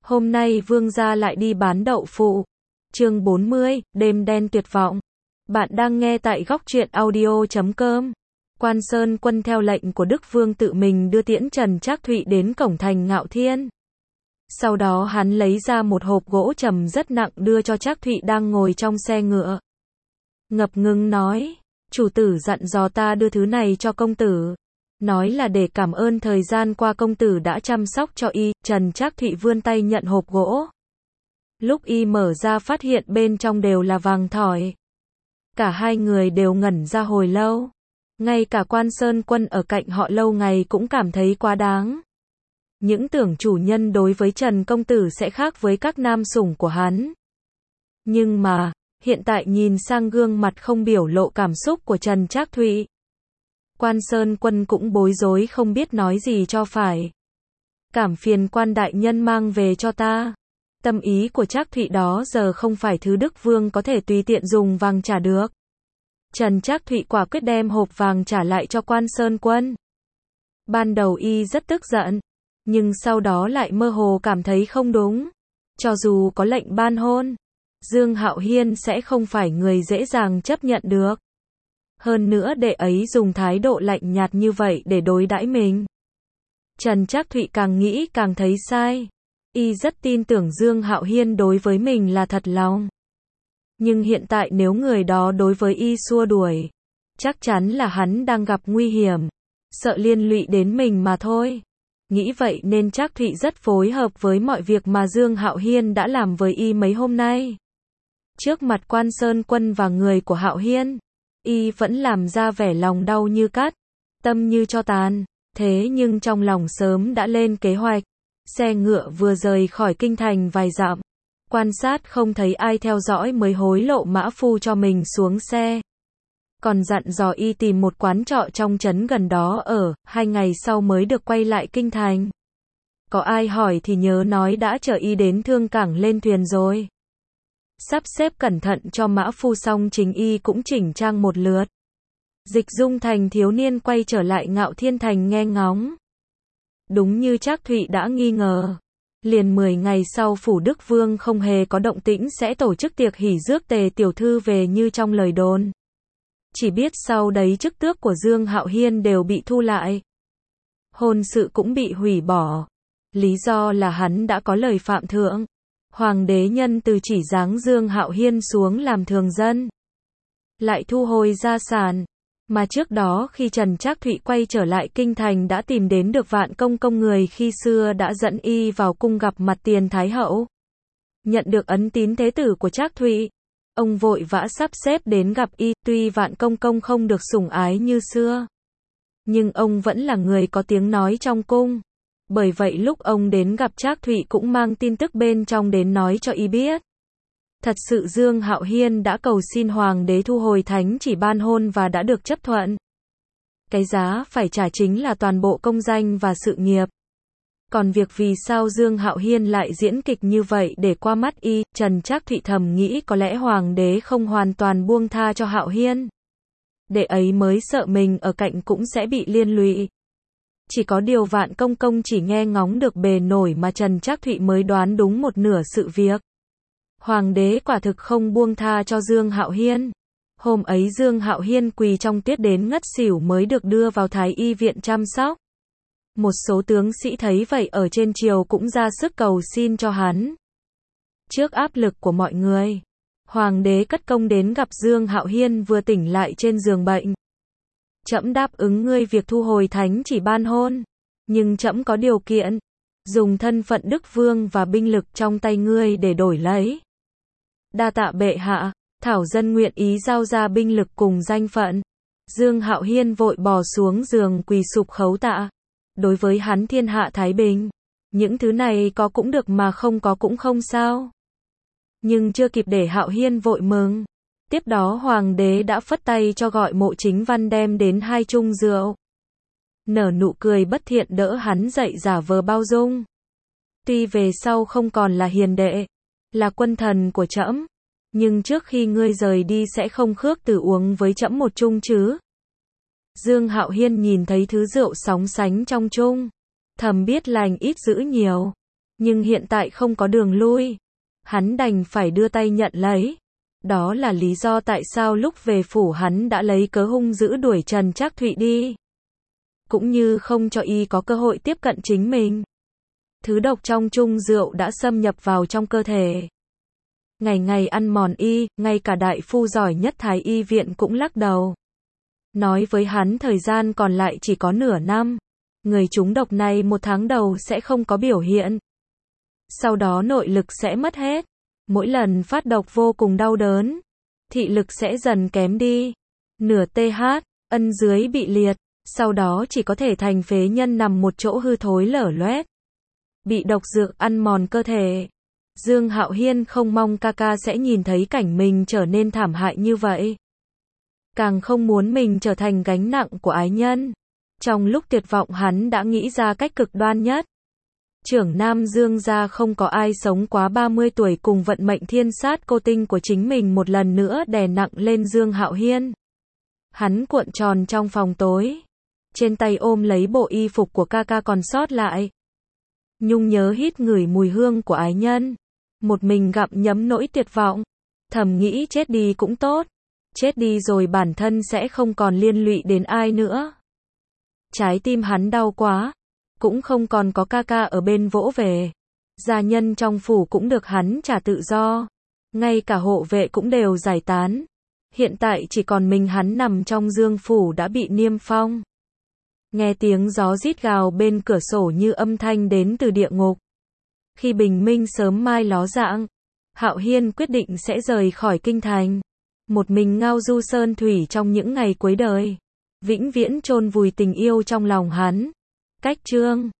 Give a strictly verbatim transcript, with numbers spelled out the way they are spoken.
Hôm nay vương gia lại đi bán đậu phụ. Chương bốn mươi, đêm đen tuyệt vọng. Bạn đang nghe tại góc truyện audio chấm com. Quan Sơn Quân theo lệnh của Đức Vương tự mình đưa tiễn Trần Trác Thụy đến cổng thành Ngạo Thiên. Sau đó hắn lấy ra một hộp gỗ trầm rất nặng đưa cho Trác Thụy đang ngồi trong xe ngựa. Ngập ngừng nói, chủ tử dặn dò ta đưa thứ này cho công tử. Nói là để cảm ơn thời gian qua công tử đã chăm sóc cho y. Trần Trác Thụy vươn tay nhận hộp gỗ. Lúc y mở ra phát hiện bên trong đều là vàng thỏi. Cả hai người đều ngẩn ra hồi lâu. Ngay cả Quan Sơn Quân ở cạnh họ lâu ngày cũng cảm thấy quá đáng. Những tưởng chủ nhân đối với Trần công tử sẽ khác với các nam sủng của hắn. Nhưng mà, hiện tại nhìn sang gương mặt không biểu lộ cảm xúc của Trần Trác Thụy, Quan Sơn Quân cũng bối rối không biết nói gì cho phải. Cảm phiền Quan đại nhân mang về cho ta. Tâm ý của Trác Thụy đó giờ không phải thứ Đức Vương có thể tùy tiện dùng vàng trả được. Trần Trác Thụy quả quyết đem hộp vàng trả lại cho Quan Sơn Quân. Ban đầu y rất tức giận, nhưng sau đó lại mơ hồ cảm thấy không đúng. Cho dù có lệnh ban hôn, Dương Hạo Hiên sẽ không phải người dễ dàng chấp nhận được. Hơn nữa đệ ấy dùng thái độ lạnh nhạt như vậy để đối đãi mình. Trần Trác Thụy càng nghĩ càng thấy sai. Y rất tin tưởng Dương Hạo Hiên đối với mình là thật lòng. Nhưng hiện tại nếu người đó đối với y xua đuổi, chắc chắn là hắn đang gặp nguy hiểm, sợ liên lụy đến mình mà thôi. Nghĩ vậy nên Trác Thụy rất phối hợp với mọi việc mà Dương Hạo Hiên đã làm với y mấy hôm nay. Trước mặt Quan Sơn Quân và người của Hạo Hiên, y vẫn làm ra vẻ lòng đau như cắt, tâm như tro tàn. Thế nhưng trong lòng sớm đã lên kế hoạch. Xe ngựa vừa rời khỏi kinh thành vài dặm, quan sát không thấy ai theo dõi mới hối lộ mã phu cho mình xuống xe. Còn dặn dò y tìm một quán trọ trong trấn gần đó ở, hai ngày sau mới được quay lại kinh thành. Có ai hỏi thì nhớ nói đã chở y đến Thương Cảng lên thuyền rồi. Sắp xếp cẩn thận cho mã phu xong chính y cũng chỉnh trang một lượt. Dịch Dung thành thiếu niên quay trở lại Ngạo Thiên thành nghe ngóng. Đúng như Trác Thụy đã nghi ngờ, liền mười ngày sau phủ Đức Vương không hề có động tĩnh sẽ tổ chức tiệc hỉ rước Tề tiểu thư về như trong lời đồn. Chỉ biết sau đấy chức tước của Dương Hạo Hiên đều bị thu lại. Hôn sự cũng bị hủy bỏ. Lý do là hắn đã có lời phạm thượng. Hoàng đế nhân từ chỉ giáng Dương Hạo Hiên xuống làm thường dân, lại thu hồi gia sản. Mà trước đó khi Trần Trác Thụy quay trở lại kinh thành đã tìm đến được Vạn Công Công người khi xưa đã dẫn y vào cung gặp mặt Tiền Thái Hậu. Nhận được ấn tín thế tử của Trác Thụy, ông vội vã sắp xếp đến gặp y. Tuy Vạn Công Công không được sủng ái như xưa, nhưng ông vẫn là người có tiếng nói trong cung. Bởi vậy lúc ông đến gặp Trác Thụy cũng mang tin tức bên trong đến nói cho y biết. Thật sự Dương Hạo Hiên đã cầu xin Hoàng đế thu hồi thánh chỉ ban hôn và đã được chấp thuận. Cái giá phải trả chính là toàn bộ công danh và sự nghiệp. Còn việc vì sao Dương Hạo Hiên lại diễn kịch như vậy để qua mắt y, Trần Trác Thụy thầm nghĩ có lẽ Hoàng đế không hoàn toàn buông tha cho Hạo Hiên. Để ấy mới sợ mình ở cạnh cũng sẽ bị liên lụy. Chỉ có điều Vạn Công Công chỉ nghe ngóng được bề nổi mà Trần Trác Thụy mới đoán đúng một nửa sự việc. Hoàng đế quả thực không buông tha cho Dương Hạo Hiên. Hôm ấy Dương Hạo Hiên quỳ trong tuyết đến ngất xỉu mới được đưa vào Thái y viện chăm sóc. Một số tướng sĩ thấy vậy ở trên triều cũng ra sức cầu xin cho hắn. Trước áp lực của mọi người, Hoàng đế cất công đến gặp Dương Hạo Hiên vừa tỉnh lại trên giường bệnh. Trẫm đáp ứng ngươi việc thu hồi thánh chỉ ban hôn, nhưng trẫm có điều kiện, dùng thân phận Đức Vương và binh lực trong tay ngươi để đổi lấy. Đa tạ bệ hạ, thảo dân nguyện ý giao ra binh lực cùng danh phận. Dương Hạo Hiên vội bò xuống giường quỳ sụp khấu tạ. Đối với hắn thiên hạ thái bình, những thứ này có cũng được mà không có cũng không sao. Nhưng chưa kịp để Hạo Hiên vội mừng, tiếp đó Hoàng đế đã phất tay cho gọi Mộ Chính Văn đem đến hai chung rượu. Nở nụ cười bất thiện đỡ hắn dậy giả vờ bao dung. Tuy về sau không còn là hiền đệ, là quân thần của trẫm, nhưng trước khi ngươi rời đi sẽ không khước từ uống với trẫm một chung chứ. Dương Hạo Hiên nhìn thấy thứ rượu sóng sánh trong chung, thầm biết lành ít giữ nhiều. Nhưng hiện tại không có đường lui. Hắn đành phải đưa tay nhận lấy. Đó là lý do tại sao lúc về phủ hắn đã lấy cớ hung dữ đuổi Trần Trác Thụy đi. Cũng như không cho y có cơ hội tiếp cận chính mình. Thứ độc trong chung rượu đã xâm nhập vào trong cơ thể. Ngày ngày ăn mòn y, ngay cả đại phu giỏi nhất Thái y viện cũng lắc đầu. Nói với hắn thời gian còn lại chỉ có nửa năm. Người trúng độc này một tháng đầu sẽ không có biểu hiện. Sau đó nội lực sẽ mất hết. Mỗi lần phát độc vô cùng đau đớn. Thị lực sẽ dần kém đi. Nửa tê hát, ân dưới bị liệt. Sau đó chỉ có thể thành phế nhân nằm một chỗ hư thối lở loét. Bị độc dược ăn mòn cơ thể. Dương Hạo Hiên không mong ca ca sẽ nhìn thấy cảnh mình trở nên thảm hại như vậy. Càng không muốn mình trở thành gánh nặng của ái nhân. Trong lúc tuyệt vọng hắn đã nghĩ ra cách cực đoan nhất. Trưởng Nam Dương gia không có ai sống quá ba mươi tuổi, cùng vận mệnh thiên sát cô tinh của chính mình một lần nữa đè nặng lên Dương Hạo Hiên. Hắn cuộn tròn trong phòng tối. Trên tay ôm lấy bộ y phục của ca ca còn sót lại. Nhung nhớ hít ngửi mùi hương của ái nhân. Một mình gặm nhấm nỗi tuyệt vọng. Thầm nghĩ chết đi cũng tốt. Chết đi rồi bản thân sẽ không còn liên lụy đến ai nữa. Trái tim hắn đau quá. Cũng không còn có ca ca ở bên vỗ về. Gia nhân trong phủ cũng được hắn trả tự do. Ngay cả hộ vệ cũng đều giải tán. Hiện tại chỉ còn mình hắn nằm trong Dương phủ đã bị niêm phong. Nghe tiếng gió rít gào bên cửa sổ như âm thanh đến từ địa ngục. Khi bình minh sớm mai ló dạng, Hạo Hiên quyết định sẽ rời khỏi kinh thành. Một mình ngao du sơn thủy trong những ngày cuối đời. Vĩnh viễn chôn vùi tình yêu trong lòng hắn. Cách chương